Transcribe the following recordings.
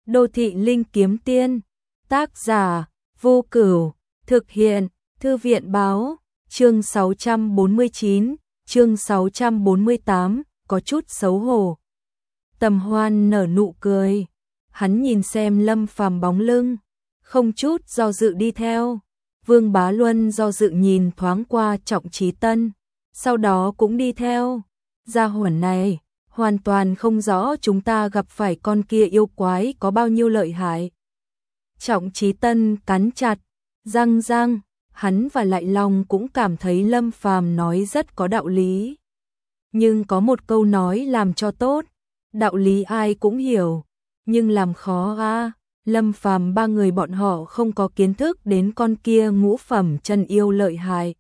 Đô thị linh kiếm tiên, tác giả, Vô Cửu, thực hiện, Thư viện báo, chương 649, chương 648, có chút xấu hổ. Tầm Hoan nở nụ cười, hắn nhìn xem Lâm Phàm bóng lưng, không chút do dự đi theo. Vương Bá Luân do dự nhìn thoáng qua Trọng Chí Tân, sau đó cũng đi theo. Gia hỏa này, hoàn toàn không rõ chúng ta gặp phải con kia yêu quái có bao nhiêu lợi hại. Trọng Chí Tân cắn chặt răng, hắn và Lại Long cũng cảm thấy Lâm Phàm nói rất có đạo lý. Nhưng có một câu nói làm cho tốt, đạo lý ai cũng hiểu, nhưng làm khó a. Lâm Phàm ba người bọn họ không có kiến thức đến con kia ngũ phẩm chân yêu lợi hại.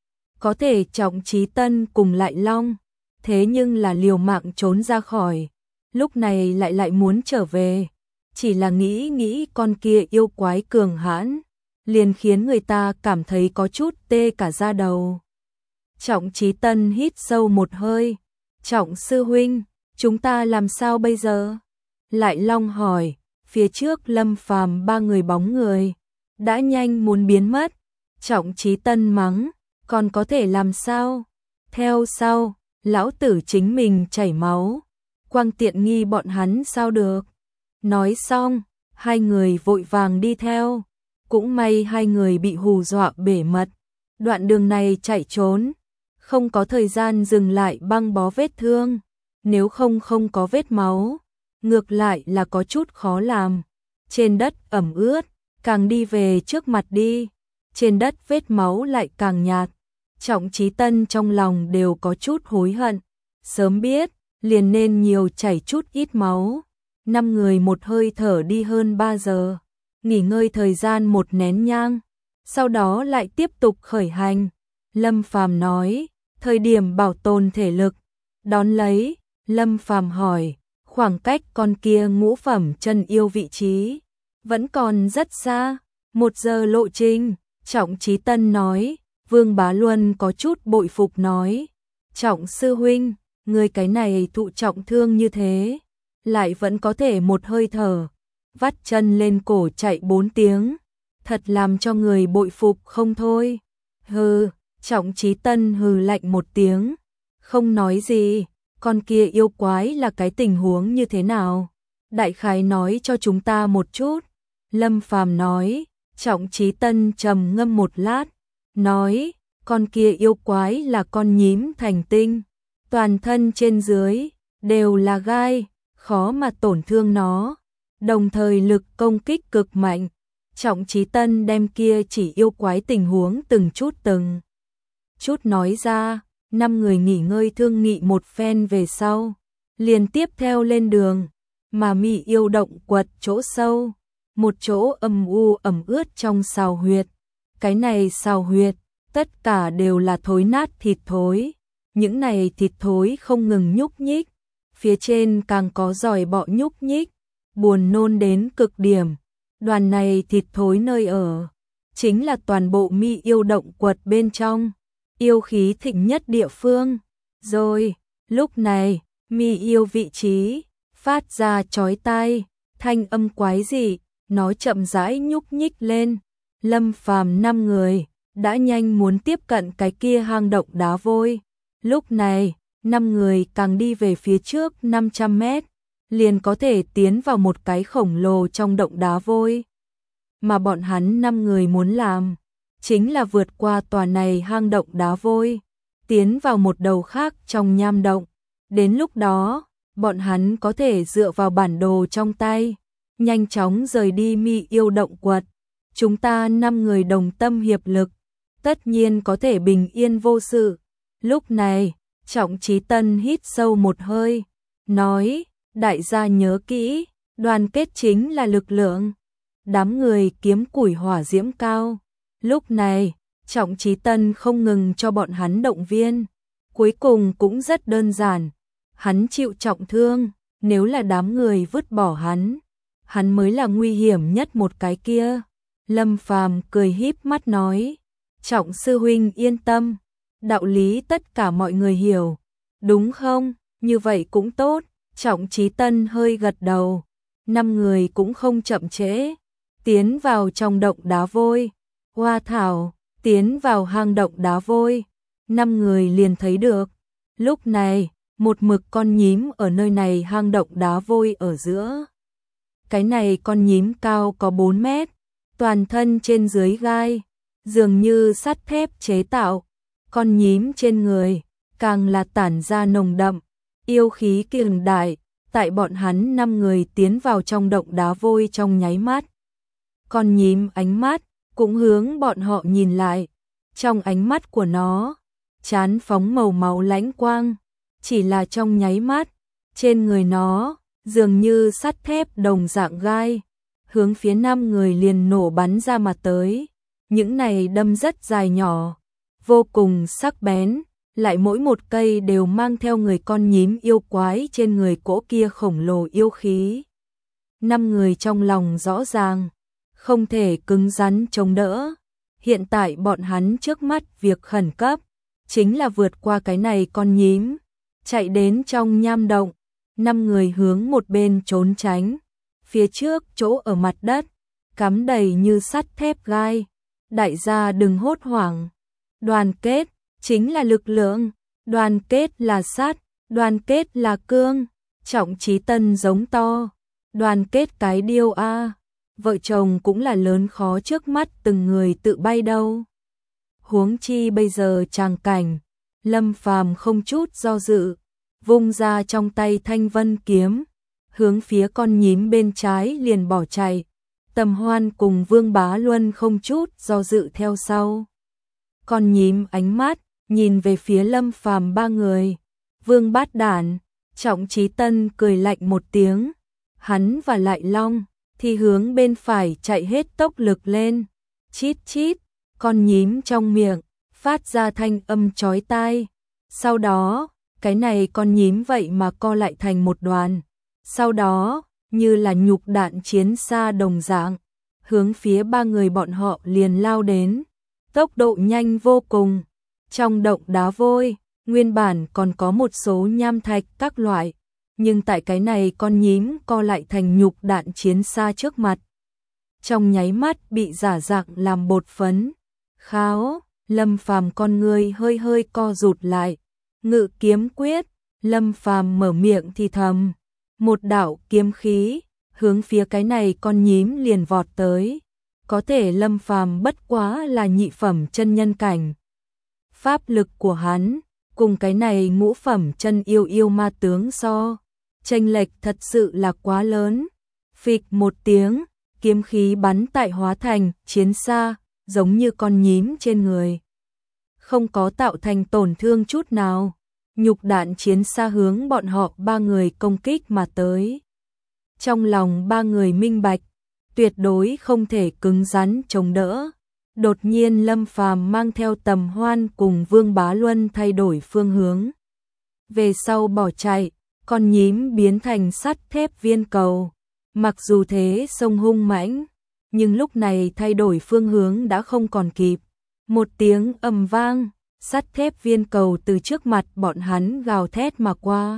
Có thể Trọng Chí Tân cùng Lại Long, thế nhưng là liều mạng trốn ra khỏi, lúc này lại muốn trở về. Chỉ là nghĩ con kia yêu quái cường hãn, liền khiến người ta cảm thấy có chút tê cả da đầu. Trọng Chí Tân hít sâu một hơi, Trọng sư huynh, chúng ta làm sao bây giờ? Lại Long hỏi, phía trước Lâm Phàm ba người bóng người, đã nhanh muốn biến mất. Trọng Chí Tân mắng, còn có thể làm sao? Theo sau, lão tử chính mình chảy máu, quang tiện nghi bọn hắn sao được? Nói xong, hai người vội vàng đi theo. Cũng may hai người bị hù dọa bể mật. Đoạn đường này chạy trốn, không có thời gian dừng lại băng bó vết thương. Nếu không có vết máu, ngược lại là có chút khó làm. Trên đất ẩm ướt, càng đi về trước mặt đi, trên đất vết máu lại càng nhạt. Trọng Chí Tân trong lòng đều có chút hối hận. Sớm biết, liền nên nhiều chảy chút ít máu. 5 người một hơi thở đi hơn 3 giờ, nghỉ ngơi thời gian 1 nén nhang, sau đó lại tiếp tục khởi hành. Lâm Phàm nói, thời điểm bảo tồn thể lực. Đón lấy, Lâm Phàm hỏi, khoảng cách con kia ngũ phẩm chân yêu vị trí vẫn còn rất xa, 1 giờ lộ trình. Trọng Chí Tân nói. Vương Bá Luân có chút bội phục nói, Trọng sư huynh, người cái này thụ trọng thương như thế, lại vẫn có thể một hơi thở, vắt chân lên cổ chạy 4 tiếng, thật làm cho người bội phục không thôi. Hừ, Trọng Chí Tân hừ lạnh một tiếng, không nói gì, con kia yêu quái là cái tình huống như thế nào? Đại khái nói cho chúng ta một chút. Lâm Phàm nói. Trọng Chí Tân trầm ngâm một lát, nói, con kia yêu quái là con nhím thành tinh, toàn thân trên dưới đều là gai, khó mà tổn thương nó, đồng thời lực công kích cực mạnh. Trọng Chí Tân đem kia chỉ yêu quái tình huống từng chút nói ra. 5 người nghỉ ngơi thương nghị một phen về sau, liền tiếp theo lên đường, mà Mị yêu động quật chỗ sâu, một chỗ âm u ẩm ướt trong sào huyệt. Cái này sào huyệt, tất cả đều là thối nát thịt thối. Những này thịt thối không ngừng nhúc nhích, phía trên càng có giòi bọ nhúc nhích, buồn nôn đến cực điểm. Đoàn này thịt thối nơi ở, chính là toàn bộ Mị yêu động quật bên trong, yêu khí thịnh nhất địa phương. Rồi, lúc này, Mị yêu vị trí, phát ra chói tai, thanh âm quái dị, nó chậm rãi nhúc nhích lên. Lâm Phàm 5 người đã nhanh muốn tiếp cận cái kia hang động đá vôi. Lúc này, 5 người càng đi về phía trước 500 mét, liền có thể tiến vào một cái khổng lồ trong động đá vôi. Mà bọn hắn 5 người muốn làm, chính là vượt qua tòa này hang động đá vôi, tiến vào một đầu khác trong nham động. Đến lúc đó, bọn hắn có thể dựa vào bản đồ trong tay, nhanh chóng rời đi Mị yêu động quật. Chúng ta 5 người đồng tâm hiệp lực, tất nhiên có thể bình yên vô sự. Lúc này, Trọng Chí Tân hít sâu một hơi, nói, đại gia nhớ kỹ, đoàn kết chính là lực lượng. Đám người kiếm củi hỏa diễm cao. Lúc này, Trọng Chí Tân không ngừng cho bọn hắn động viên. Cuối cùng cũng rất đơn giản, hắn chịu trọng thương, nếu là đám người vứt bỏ hắn mới là nguy hiểm nhất một cái kia. Lâm Phàm cười híp mắt nói, Trọng sư huynh yên tâm, đạo lý tất cả mọi người hiểu, đúng không? Như vậy cũng tốt. Trọng Chí Tân hơi gật đầu, năm người cũng không chậm trễ, tiến vào trong động đá vôi. Hoa thảo, tiến vào hang động đá vôi, năm người liền thấy được. Lúc này, một mực con nhím ở nơi này hang động đá vôi ở giữa. Cái này con nhím cao có 4 mét, toàn thân trên dưới gai, dường như sắt thép chế tạo. Con nhím trên người, càng là tản ra nồng đậm, yêu khí cường đại. Tại bọn hắn 5 người tiến vào trong động đá vôi trong nháy mắt. Con nhím ánh mắt, cũng hướng bọn họ nhìn lại. Trong ánh mắt của nó, chán phóng màu máu lãnh quang. Chỉ là trong nháy mắt, trên người nó, dường như sắt thép đồng dạng gai. Hướng phía 5 người liền nổ bắn ra mà tới. Những này đâm rất dài nhỏ, vô cùng sắc bén. Lại mỗi một cây đều mang theo người con nhím yêu quái trên người cỗ kia khổng lồ yêu khí. 5 người trong lòng rõ ràng, không thể cứng rắn chống đỡ. Hiện tại bọn hắn trước mắt việc khẩn cấp, chính là vượt qua cái này con nhím, chạy đến trong nham động. 5 người hướng một bên trốn tránh, phía trước chỗ ở mặt đất, cắm đầy như sắt thép gai. Đại gia đừng hốt hoảng, đoàn kết chính là lực lượng, đoàn kết là sắt, đoàn kết là cương. Trọng Chí Tân giống to, đoàn kết cái điêu a, vợ chồng cũng là lớn khó trước mắt từng người tự bay đâu. Huống chi bây giờ tràng cảnh, Lâm Phàm không chút do dự, vung ra trong tay Thanh Vân kiếm, hướng phía con nhím bên trái liền bỏ chạy. Tầm Hoan cùng Vương Bá Luân không chút do dự theo sau. Con nhím ánh mắt nhìn về phía Lâm Phàm 3 người. Vương Bát Đản, Trọng Chí Tân cười lạnh một tiếng, hắn và Lại Long thì hướng bên phải chạy hết tốc lực lên. Chít chít, con nhím trong miệng phát ra thanh âm chói tai. Sau đó, cái này con nhím vậy mà co lại thành một đoàn. Sau đó, như là nhục đạn chiến xa đồng dạng, hướng phía 3 người bọn họ liền lao đến. Tốc độ nhanh vô cùng. Trong động đá vôi, nguyên bản còn có một số nham thạch các loại, nhưng tại cái này con nhím co lại thành nhục đạn chiến xa trước mặt. Trong nháy mắt bị giả dạng làm bột phấn. Kháo, Lâm Phàm con người hơi hơi co rụt lại. Ngự kiếm quyết, Lâm Phàm mở miệng thì thầm. Một đạo kiếm khí, hướng phía cái này con nhím liền vọt tới. Có thể Lâm Phàm bất quá là nhị phẩm chân nhân cảnh. Pháp lực của hắn, cùng cái này ngũ phẩm chân yêu ma tướng so, chênh lệch thật sự là quá lớn. Phịch một tiếng, kiếm khí bắn tại hóa thành chiến xa, giống như con nhím trên người. Không có tạo thành tổn thương chút nào. Nhục đạn chiến xa hướng bọn họ 3 người công kích mà tới. Trong lòng 3 người minh bạch, tuyệt đối không thể cứng rắn chống đỡ. Đột nhiên Lâm Phàm mang theo Tầm Hoan cùng Vương Bá Luân thay đổi phương hướng. Về sau bỏ chạy, con nhím biến thành sắt thép viên cầu. Mặc dù thế sông hung mãnh, nhưng lúc này thay đổi phương hướng đã không còn kịp. Một tiếng ầm vang, sắt thép viên cầu từ trước mặt bọn hắn gào thét mà qua.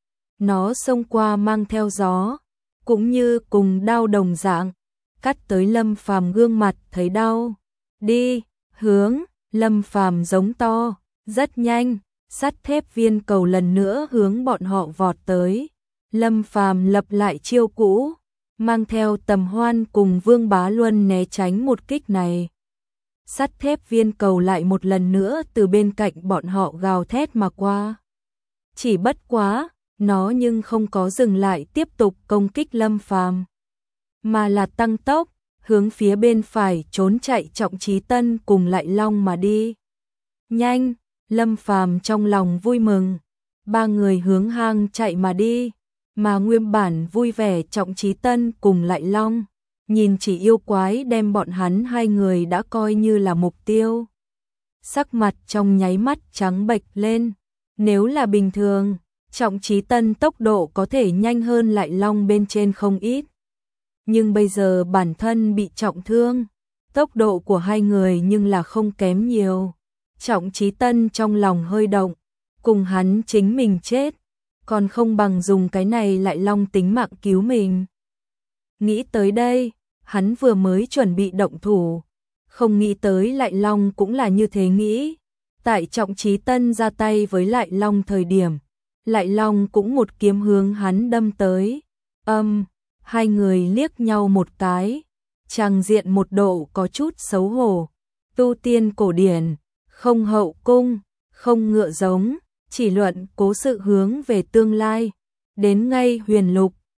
Nó xông qua mang theo gió, cũng như cùng đao đồng dạng, cắt tới Lâm Phàm gương mặt thấy đau. Đi, hướng, Lâm Phàm giống to, rất nhanh, sắt thép viên cầu lần nữa hướng bọn họ vọt tới. Lâm Phàm lập lại chiêu cũ, mang theo Tầm Hoan cùng Vương Bá Luân né tránh một kích này. Sắt thép viên cầu lại một lần nữa từ bên cạnh bọn họ gào thét mà qua. Chỉ bất quá, nó nhưng không có dừng lại tiếp tục công kích Lâm Phàm, mà là tăng tốc, hướng phía bên phải trốn chạy Trọng Chí Tân cùng Lại Long mà đi. Nhanh, Lâm Phàm trong lòng vui mừng, 3 người hướng hang chạy mà đi, mà nguyên bản vui vẻ Trọng Chí Tân cùng Lại Long, nhìn chỉ yêu quái đem bọn hắn 2 người đã coi như là mục tiêu. Sắc mặt trong nháy mắt trắng bệch lên, nếu là bình thường, Trọng Chí Tân tốc độ có thể nhanh hơn Lại Long bên trên không ít. Nhưng bây giờ bản thân bị trọng thương, tốc độ của 2 người nhưng là không kém nhiều. Trọng Chí Tân trong lòng hơi động, cùng hắn chính mình chết, còn không bằng dùng cái này Lại Long tính mạng cứu mình. Nghĩ tới đây, hắn vừa mới chuẩn bị động thủ, không nghĩ tới Lại Long cũng là như thế nghĩ. Tại Trọng Chí Tân ra tay với Lại Long thời điểm, Lại Long cũng một kiếm hướng hắn đâm tới. Hai người liếc nhau một cái, tràng diện một độ có chút xấu hổ. Tu tiên cổ điển, không hậu cung, không ngựa giống, chỉ luận cố sự hướng về tương lai. Đến ngay Huyền Lục,